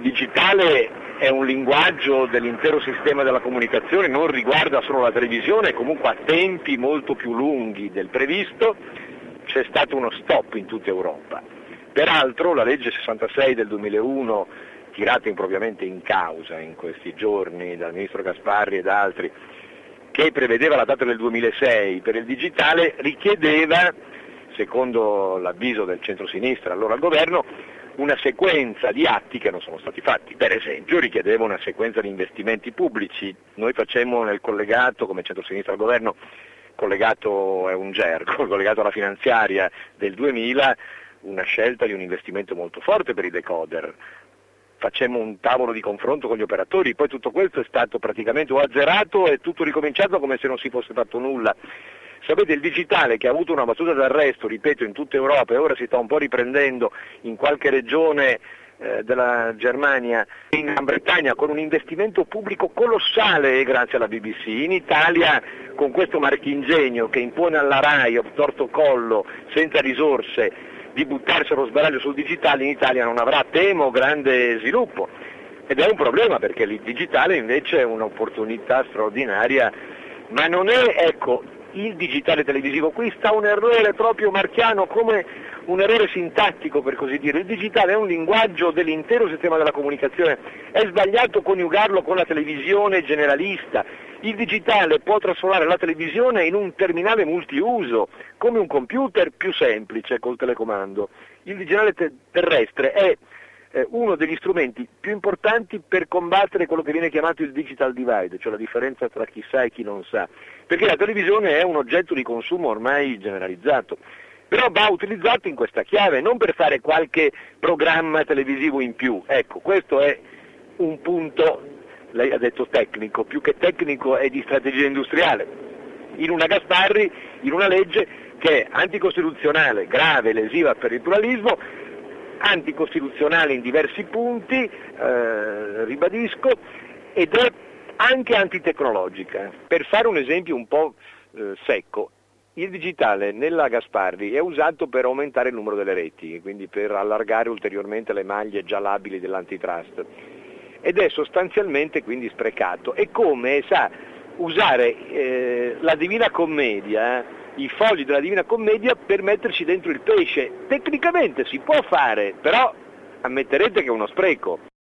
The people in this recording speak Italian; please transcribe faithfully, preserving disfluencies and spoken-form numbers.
digitale è un linguaggio dell'intero sistema della comunicazione, non riguarda solo la televisione, comunque a tempi molto più lunghi del previsto c'è stato uno stop in tutta Europa. Peraltro la legge sessantasei del duemilauno, tirata impropriamente in causa in questi giorni dal ministro Gasparri e da altri, che prevedeva la data del duemilasei per il digitale, richiedeva, secondo l'avviso del centro-sinistra allora al governo, una sequenza di atti che non sono stati fatti. Per esempio richiedeva una sequenza di investimenti pubblici. Noi facemmo nel collegato, come centro-sinistra al governo, collegato è un gergo, collegato alla finanziaria del duemila, una scelta di un investimento molto forte per i decoder. Facemmo un tavolo di confronto con gli operatori, poi tutto questo è stato praticamente o azzerato e tutto ricominciato come se non si fosse fatto nulla. Sapete, il digitale, che ha avuto una battuta d'arresto, ripeto, in tutta Europa e ora si sta un po' riprendendo in qualche regione eh, della Germania, in Gran Bretagna, con un investimento pubblico colossale grazie alla B B C, in Italia con questo marchingegno che impone alla RAI, obtorto collo, senza risorse, di buttarsi allo sbaraglio sul digitale, in Italia non avrà, temo, grande sviluppo. Ed è un problema perché il digitale invece è un'opportunità straordinaria, ma non è, ecco, il digitale televisivo, qui sta un errore proprio marchiano, come un errore sintattico per così dire. Il digitale è un linguaggio dell'intero sistema della comunicazione, è sbagliato coniugarlo con la televisione generalista. Il digitale può trasformare la televisione in un terminale multiuso, come un computer più semplice col telecomando. Il digitale te- terrestre è eh, uno degli strumenti più importanti per combattere quello che viene chiamato il digital divide, cioè la differenza tra chi sa e chi non sa, perché la televisione è un oggetto di consumo ormai generalizzato, però va utilizzato in questa chiave, non per fare qualche programma televisivo in più. Ecco, questo è un punto, lei ha detto tecnico, più che tecnico è di strategia industriale, in una Gasparri, in una legge che è anticostituzionale, grave, lesiva per il pluralismo, anticostituzionale in diversi punti, eh, ribadisco, ed è anche antitecnologica. Per fare un esempio un po' eh, secco, il digitale nella Gasparri è usato per aumentare il numero delle reti, quindi per allargare ulteriormente le maglie già labili dell'antitrust, ed è sostanzialmente quindi sprecato. È come, sa, usare eh, la Divina Commedia, eh, i fogli della Divina Commedia per metterci dentro il pesce. Tecnicamente si può fare, però ammetterete che è uno spreco.